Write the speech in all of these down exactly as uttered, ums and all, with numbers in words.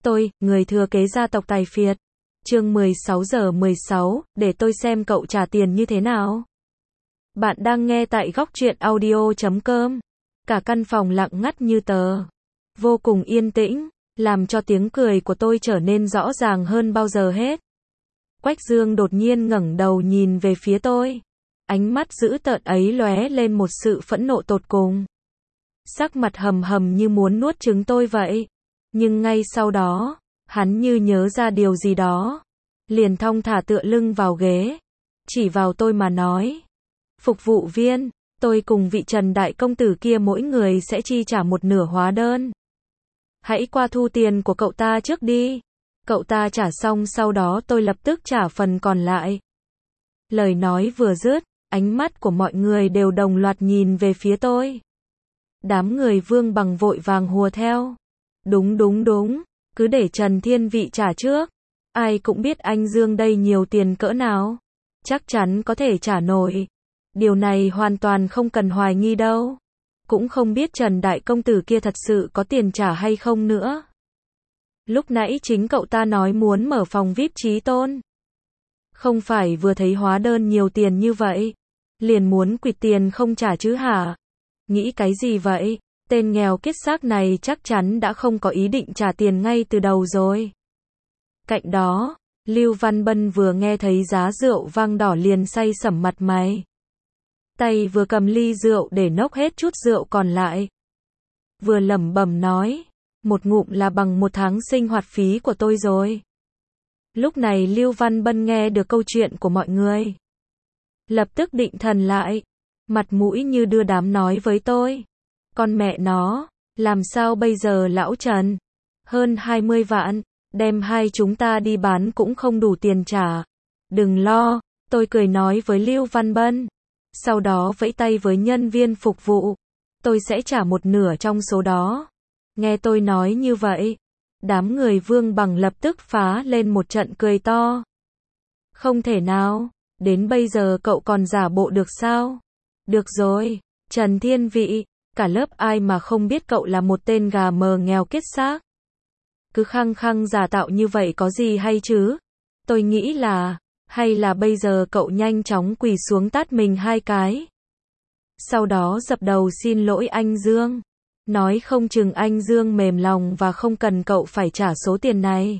Tôi, người thừa kế gia tộc Tài phiệt. Chương mười sáu giờ mười sáu, để tôi xem cậu trả tiền như thế nào. Bạn đang nghe tại góc truyện audio chấm com. Cả căn phòng lặng ngắt như tờ. Vô cùng yên tĩnh, làm cho tiếng cười của tôi trở nên rõ ràng hơn bao giờ hết. Quách Dương đột nhiên ngẩng đầu nhìn về phía tôi. Ánh mắt dữ tợn ấy lóe lên một sự phẫn nộ tột cùng. Sắc mặt hầm hầm như muốn nuốt trứng tôi vậy. Nhưng ngay sau đó, hắn như nhớ ra điều gì đó. Liền thong thả tựa lưng vào ghế. Chỉ vào tôi mà nói. Phục vụ viên, tôi cùng vị Trần Đại Công Tử kia mỗi người sẽ chi trả một nửa hóa đơn. Hãy qua thu tiền của cậu ta trước đi. Cậu ta trả xong sau đó tôi lập tức trả phần còn lại. Lời nói vừa dứt, ánh mắt của mọi người đều đồng loạt nhìn về phía tôi. Đám người Vương Bằng vội vàng hùa theo. Đúng đúng đúng, cứ để Trần Thiên Vị trả trước. Ai cũng biết anh Dương đây nhiều tiền cỡ nào. Chắc chắn có thể trả nổi. Điều này hoàn toàn không cần hoài nghi đâu. Cũng không biết Trần Đại Công Tử kia thật sự có tiền trả hay không nữa. Lúc nãy chính cậu ta nói muốn mở phòng vi ai pi Chí Tôn. Không phải vừa thấy hóa đơn nhiều tiền như vậy, liền muốn quỵt tiền không trả chứ hả? Nghĩ cái gì vậy? Tên nghèo kiết xác này chắc chắn đã không có ý định trả tiền ngay từ đầu rồi. Cạnh đó, Lưu Văn Bân vừa nghe thấy giá rượu vang đỏ liền say sẩm mặt mày. Tay vừa cầm ly rượu để nốc hết chút rượu còn lại. Vừa lẩm bẩm nói, một ngụm là bằng một tháng sinh hoạt phí của tôi rồi. Lúc này Lưu Văn Bân nghe được câu chuyện của mọi người. Lập tức định thần lại, mặt mũi như đưa đám nói với tôi. Con mẹ nó, làm sao bây giờ lão Trần? Hơn hai mươi vạn, đem hai chúng ta đi bán cũng không đủ tiền trả. Đừng lo, tôi cười nói với Lưu Văn Bân. Sau đó vẫy tay với nhân viên phục vụ. Tôi sẽ trả một nửa trong số đó. Nghe tôi nói như vậy, đám người Vương Bằng lập tức phá lên một trận cười to. Không thể nào, đến bây giờ cậu còn giả bộ được sao? Được rồi, Trần Thiên Vị, cả lớp ai mà không biết cậu là một tên gà mờ nghèo kiết xác. Cứ khăng khăng giả tạo như vậy có gì hay chứ? Tôi nghĩ là, hay là bây giờ cậu nhanh chóng quỳ xuống tát mình hai cái. Sau đó dập đầu xin lỗi anh Dương. Nói không chừng anh Dương mềm lòng và không cần cậu phải trả số tiền này.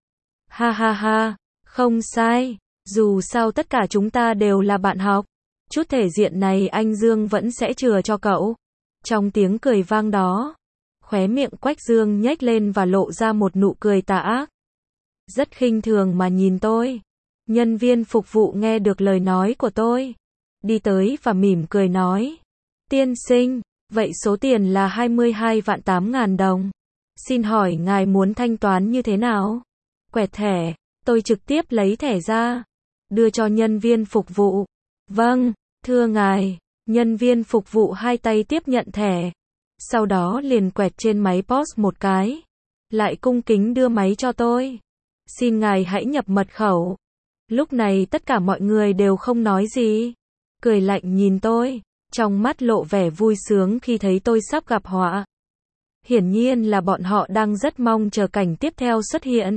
Ha ha ha, không sai, dù sao tất cả chúng ta đều là bạn học. Chút thể diện này anh Dương vẫn sẽ chừa cho cậu. Trong tiếng cười vang đó, khóe miệng Quách Dương nhếch lên và lộ ra một nụ cười tà ác. Rất khinh thường mà nhìn tôi. Nhân viên phục vụ nghe được lời nói của tôi, đi tới và mỉm cười nói. Tiên sinh, vậy số tiền là hai mươi hai vạn tám ngàn đồng. Xin hỏi ngài muốn thanh toán như thế nào? Quẹt thẻ, tôi trực tiếp lấy thẻ ra, đưa cho nhân viên phục vụ. Vâng, thưa ngài, nhân viên phục vụ hai tay tiếp nhận thẻ. Sau đó liền quẹt trên máy pê ô ét một cái. Lại cung kính đưa máy cho tôi. Xin ngài hãy nhập mật khẩu. Lúc này tất cả mọi người đều không nói gì. Cười lạnh nhìn tôi. Trong mắt lộ vẻ vui sướng khi thấy tôi sắp gặp họa. Hiển nhiên là bọn họ đang rất mong chờ cảnh tiếp theo xuất hiện.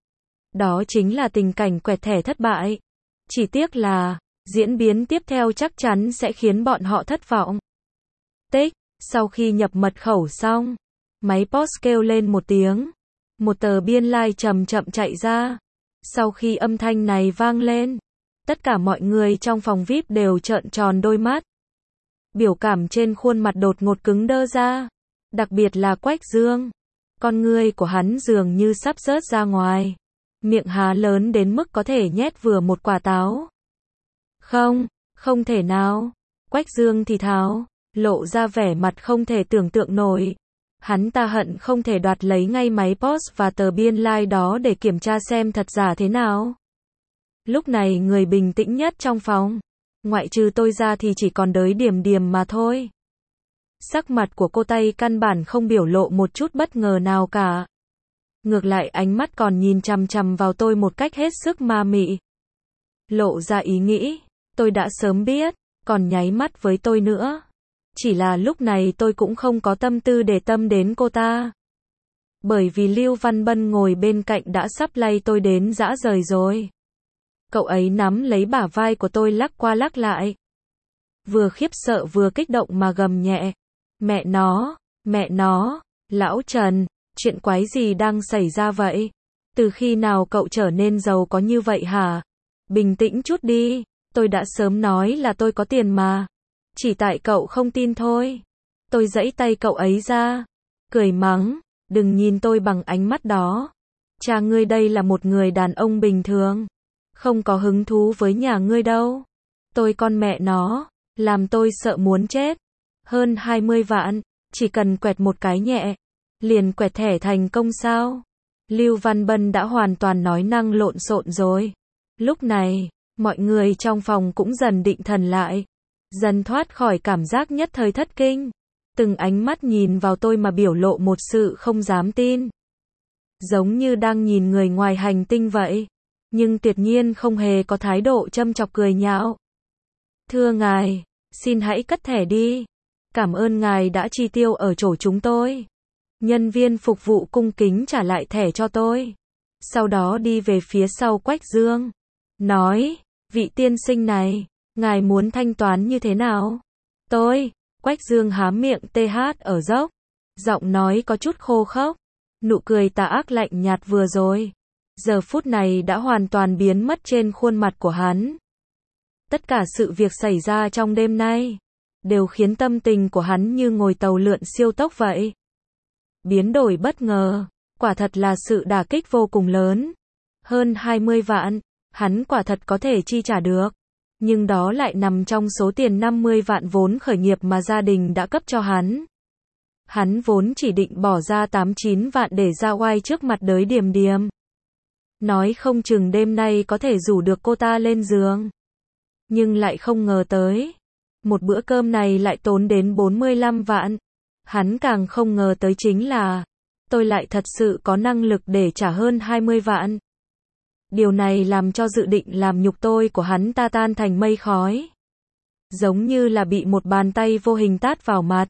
Đó chính là tình cảnh quẹt thẻ thất bại. Chỉ tiếc là, diễn biến tiếp theo chắc chắn sẽ khiến bọn họ thất vọng. Tích, sau khi nhập mật khẩu xong, máy pê ô ét kêu lên một tiếng. Một tờ biên lai like chậm chậm chạy ra. Sau khi âm thanh này vang lên, tất cả mọi người trong phòng vi ai pi đều trợn tròn đôi mắt. Biểu cảm trên khuôn mặt đột ngột cứng đơ ra. Đặc biệt là Quách Dương. Con ngươi của hắn dường như sắp rớt ra ngoài. Miệng há lớn đến mức có thể nhét vừa một quả táo. Không, không thể nào. Quách Dương thì thào, lộ ra vẻ mặt không thể tưởng tượng nổi. Hắn ta hận không thể đoạt lấy ngay máy pê ô ét và tờ biên lai like đó để kiểm tra xem thật giả thế nào. Lúc này người bình tĩnh nhất trong phòng, ngoại trừ tôi ra thì chỉ còn đới Điềm Điềm mà thôi. Sắc mặt của cô tay căn bản không biểu lộ một chút bất ngờ nào cả. Ngược lại ánh mắt còn nhìn chằm chằm vào tôi một cách hết sức ma mị. Lộ ra ý nghĩ, tôi đã sớm biết, còn nháy mắt với tôi nữa. Chỉ là lúc này tôi cũng không có tâm tư để tâm đến cô ta. Bởi vì Lưu Văn Bân ngồi bên cạnh đã sắp lay tôi đến rã rời rồi. Cậu ấy nắm lấy bả vai của tôi lắc qua lắc lại. Vừa khiếp sợ vừa kích động mà gầm nhẹ. Mẹ nó, mẹ nó, lão Trần, chuyện quái gì đang xảy ra vậy? Từ khi nào cậu trở nên giàu có như vậy hả? Bình tĩnh chút đi, tôi đã sớm nói là tôi có tiền mà. Chỉ tại cậu không tin thôi. Tôi giãy tay cậu ấy ra, cười mắng, đừng nhìn tôi bằng ánh mắt đó. Cha ngươi đây là một người đàn ông bình thường, không có hứng thú với nhà ngươi đâu. Tôi con mẹ nó, làm tôi sợ muốn chết. Hơn hai mươi vạn, chỉ cần quẹt một cái nhẹ, liền quẹt thẻ thành công sao? Lưu Văn Bân đã hoàn toàn nói năng lộn xộn rồi. Lúc này, mọi người trong phòng cũng dần định thần lại, dần thoát khỏi cảm giác nhất thời thất kinh. Từng ánh mắt nhìn vào tôi mà biểu lộ một sự không dám tin. Giống như đang nhìn người ngoài hành tinh vậy. Nhưng tuyệt nhiên không hề có thái độ châm chọc cười nhạo. Thưa ngài, xin hãy cất thẻ đi. Cảm ơn ngài đã chi tiêu ở chỗ chúng tôi. Nhân viên phục vụ cung kính trả lại thẻ cho tôi. Sau đó đi về phía sau Quách Dương. Nói, vị tiên sinh này, ngài muốn thanh toán như thế nào? Tôi, Quách Dương há miệng tê hát ở dốc. Giọng nói có chút khô khốc. Nụ cười tà ác lạnh nhạt vừa rồi, giờ phút này đã hoàn toàn biến mất trên khuôn mặt của hắn. Tất cả sự việc xảy ra trong đêm nay đều khiến tâm tình của hắn như ngồi tàu lượn siêu tốc vậy. Biến đổi bất ngờ, quả thật là sự đả kích vô cùng lớn. Hơn hai mươi vạn, hắn quả thật có thể chi trả được. Nhưng đó lại nằm trong số tiền năm mươi vạn vốn khởi nghiệp mà gia đình đã cấp cho hắn. Hắn vốn chỉ định bỏ ra tám chín vạn để ra oai trước mặt Đới Điềm Điềm. Nói không chừng đêm nay có thể rủ được cô ta lên giường. Nhưng lại không ngờ tới. Một bữa cơm này lại tốn đến bốn mươi lăm vạn. Hắn càng không ngờ tới chính là tôi lại thật sự có năng lực để trả hơn hai mươi vạn. Điều này làm cho dự định làm nhục tôi của hắn ta tan thành mây khói. Giống như là bị một bàn tay vô hình tát vào mặt.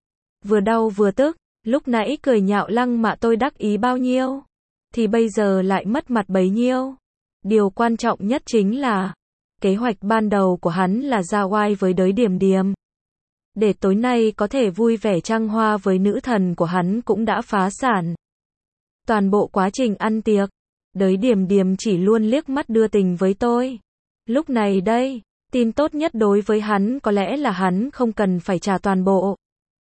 Vừa đau vừa tức, lúc nãy cười nhạo lăng mạ tôi đắc ý bao nhiêu, thì bây giờ lại mất mặt bấy nhiêu. Điều quan trọng nhất chính là, kế hoạch ban đầu của hắn là ra oai với Đới Điềm Điềm. Để tối nay có thể vui vẻ trăng hoa với nữ thần của hắn cũng đã phá sản. Toàn bộ quá trình ăn tiệc, Đới Điềm Điềm chỉ luôn liếc mắt đưa tình với tôi. Lúc này đây, tin tốt nhất đối với hắn có lẽ là hắn không cần phải trả toàn bộ,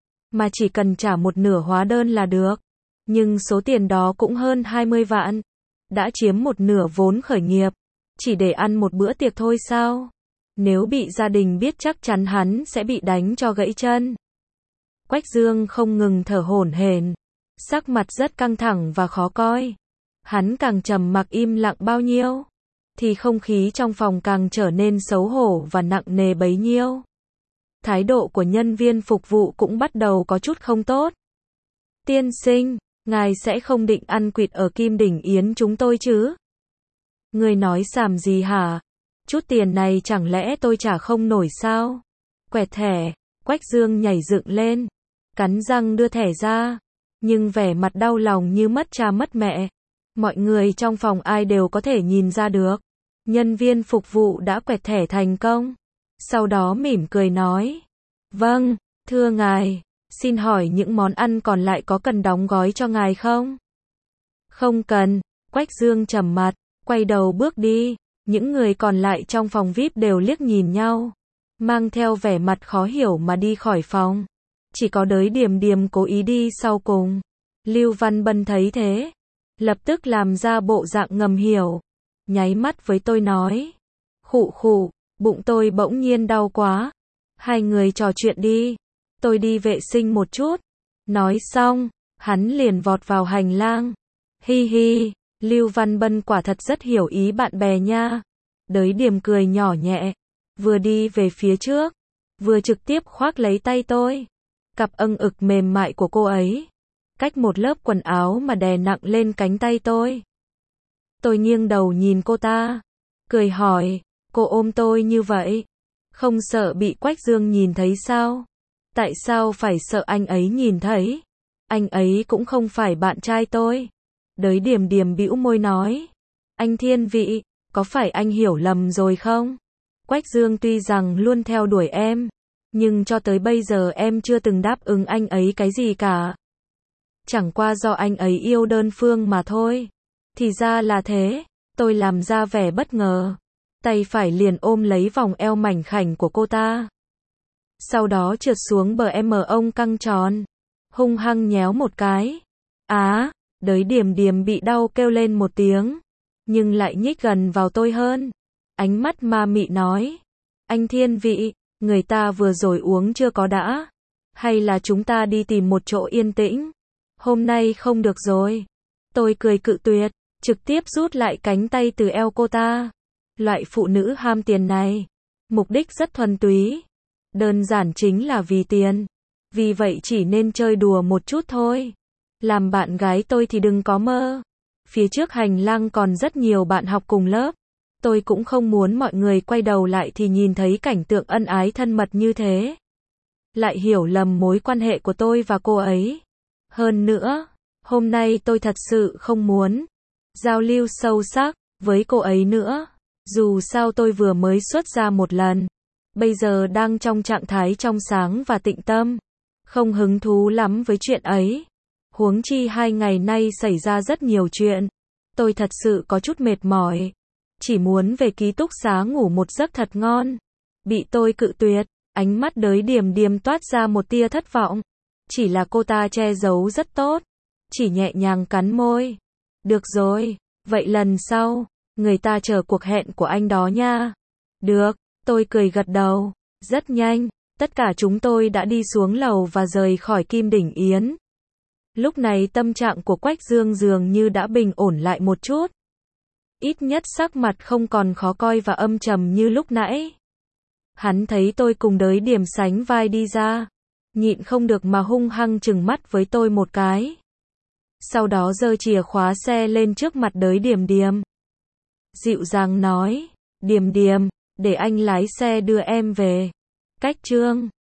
mà chỉ cần trả một nửa hóa đơn là được. Nhưng số tiền đó cũng hơn hai mươi vạn, đã chiếm một nửa vốn khởi nghiệp, chỉ để ăn một bữa tiệc thôi sao? Nếu bị gia đình biết chắc chắn hắn sẽ bị đánh cho gãy chân. Quách Dương không ngừng thở hổn hển, sắc mặt rất căng thẳng và khó coi. Hắn càng trầm mặc im lặng bao nhiêu, thì không khí trong phòng càng trở nên xấu hổ và nặng nề bấy nhiêu. Thái độ của nhân viên phục vụ cũng bắt đầu có chút không tốt. Tiên sinh, ngài sẽ không định ăn quỵt ở Kim Đỉnh Yến chúng tôi chứ? Người nói xàm gì hả? Chút tiền này chẳng lẽ tôi trả không nổi sao? Quẹt thẻ, Quách Dương nhảy dựng lên, cắn răng đưa thẻ ra, nhưng vẻ mặt đau lòng như mất cha mất mẹ. Mọi người trong phòng ai đều có thể nhìn ra được. Nhân viên phục vụ đã quẹt thẻ thành công. Sau đó mỉm cười nói. Vâng, thưa ngài, xin hỏi những món ăn còn lại có cần đóng gói cho ngài không? Không cần, Quách Dương trầm mặt, quay đầu bước đi. Những người còn lại trong phòng vi ai pi đều liếc nhìn nhau, mang theo vẻ mặt khó hiểu mà đi khỏi phòng. Chỉ có Đới Điềm Điềm cố ý đi sau cùng. Lưu Văn Bân thấy thế, lập tức làm ra bộ dạng ngầm hiểu, nháy mắt với tôi nói. Khụ khụ, bụng tôi bỗng nhiên đau quá. Hai người trò chuyện đi, tôi đi vệ sinh một chút. Nói xong, hắn liền vọt vào hành lang. Hi hi, Lưu Văn Bân quả thật rất hiểu ý bạn bè nha. Đới Điềm cười nhỏ nhẹ, vừa đi về phía trước, vừa trực tiếp khoác lấy tay tôi. Cặp âng ực mềm mại của cô ấy, cách một lớp quần áo mà đè nặng lên cánh tay tôi. Tôi nghiêng đầu nhìn cô ta, cười hỏi, cô ôm tôi như vậy, không sợ bị Quách Dương nhìn thấy sao? Tại sao phải sợ anh ấy nhìn thấy? Anh ấy cũng không phải bạn trai tôi. Đới Điềm Điềm bĩu môi nói. Anh Thiên Vị, có phải anh hiểu lầm rồi không? Quách Dương tuy rằng luôn theo đuổi em, nhưng cho tới bây giờ em chưa từng đáp ứng anh ấy cái gì cả. Chẳng qua do anh ấy yêu đơn phương mà thôi. Thì ra là thế, tôi làm ra vẻ bất ngờ. Tay phải liền ôm lấy vòng eo mảnh khảnh của cô ta. Sau đó trượt xuống bờ em ông căng tròn. Hung hăng nhéo một cái. Á, Đới Điềm Điềm bị đau kêu lên một tiếng. Nhưng lại nhích gần vào tôi hơn. Ánh mắt ma mị nói. Anh Thiên Vị, người ta vừa rồi uống chưa có đã. Hay là chúng ta đi tìm một chỗ yên tĩnh. Hôm nay không được rồi. Tôi cười cự tuyệt, trực tiếp rút lại cánh tay từ eo cô ta. Loại phụ nữ ham tiền này, mục đích rất thuần túy. Đơn giản chính là vì tiền. Vì vậy chỉ nên chơi đùa một chút thôi. Làm bạn gái tôi thì đừng có mơ. Phía trước hành lang còn rất nhiều bạn học cùng lớp. Tôi cũng không muốn mọi người quay đầu lại thì nhìn thấy cảnh tượng ân ái thân mật như thế. Lại hiểu lầm mối quan hệ của tôi và cô ấy. Hơn nữa, hôm nay tôi thật sự không muốn giao lưu sâu sắc với cô ấy nữa. Dù sao tôi vừa mới xuất ra một lần. Bây giờ đang trong trạng thái trong sáng và tịnh tâm. Không hứng thú lắm với chuyện ấy. Huống chi hai ngày nay xảy ra rất nhiều chuyện. Tôi thật sự có chút mệt mỏi. Chỉ muốn về ký túc xá ngủ một giấc thật ngon. Bị tôi cự tuyệt. Ánh mắt Đới Điềm Điềm toát ra một tia thất vọng. Chỉ là cô ta che giấu rất tốt. Chỉ nhẹ nhàng cắn môi. Được rồi, vậy lần sau, người ta chờ cuộc hẹn của anh đó nha. Được, tôi cười gật đầu. Rất nhanh, tất cả chúng tôi đã đi xuống lầu và rời khỏi Kim Đỉnh Yến. Lúc này tâm trạng của Quách Dương dường như đã bình ổn lại một chút. Ít nhất sắc mặt không còn khó coi và âm trầm như lúc nãy. Hắn thấy tôi cùng Đới Điềm sánh vai đi ra. Nhịn không được mà hung hăng trừng mắt với tôi một cái. Sau đó giơ chìa khóa xe lên trước mặt Đới Điềm Điềm. Dịu dàng nói, Điềm Điềm, để anh lái xe đưa em về. Cách Trương.